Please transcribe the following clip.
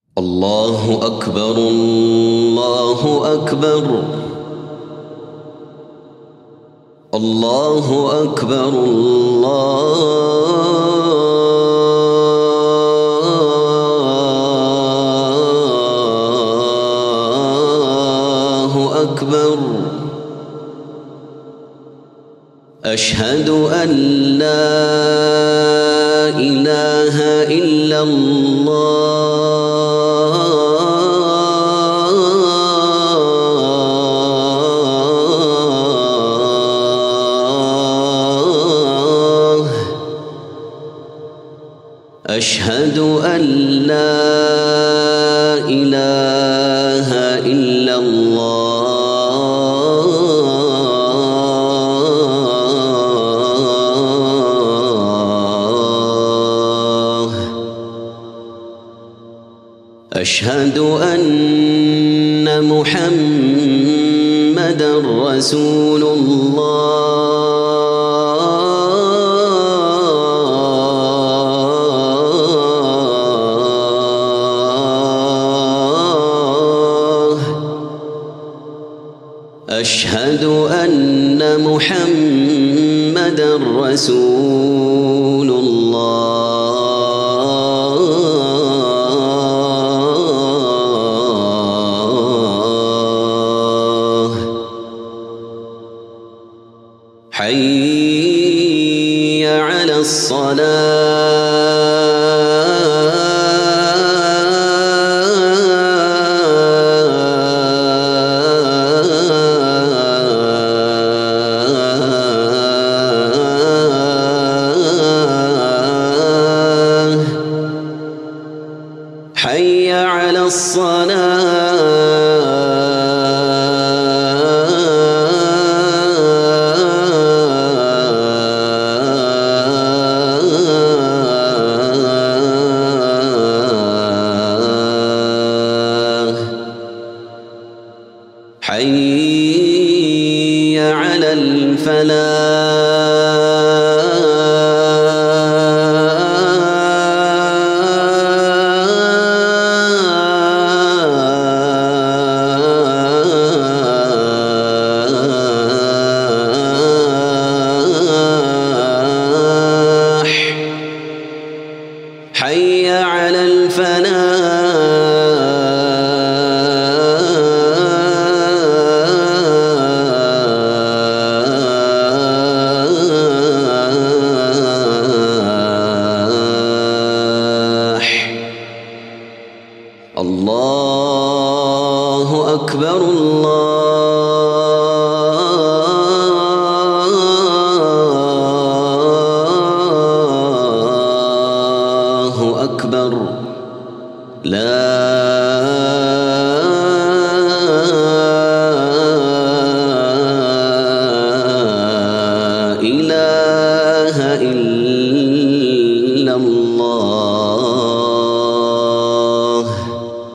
الله أكبر الله أكبر الله أكبر الله أكبر. أشهد أن لا إله إلا الله. أشهد أن لا إله إلا الله. أشهد أن محمدًا رسول الله. أشهد أن محمدًا رسول الله. حي على الصلاة. حي على الصلاة. حي على الفلاح. حي على الفلاح. الله أكبر الله أكبر. لا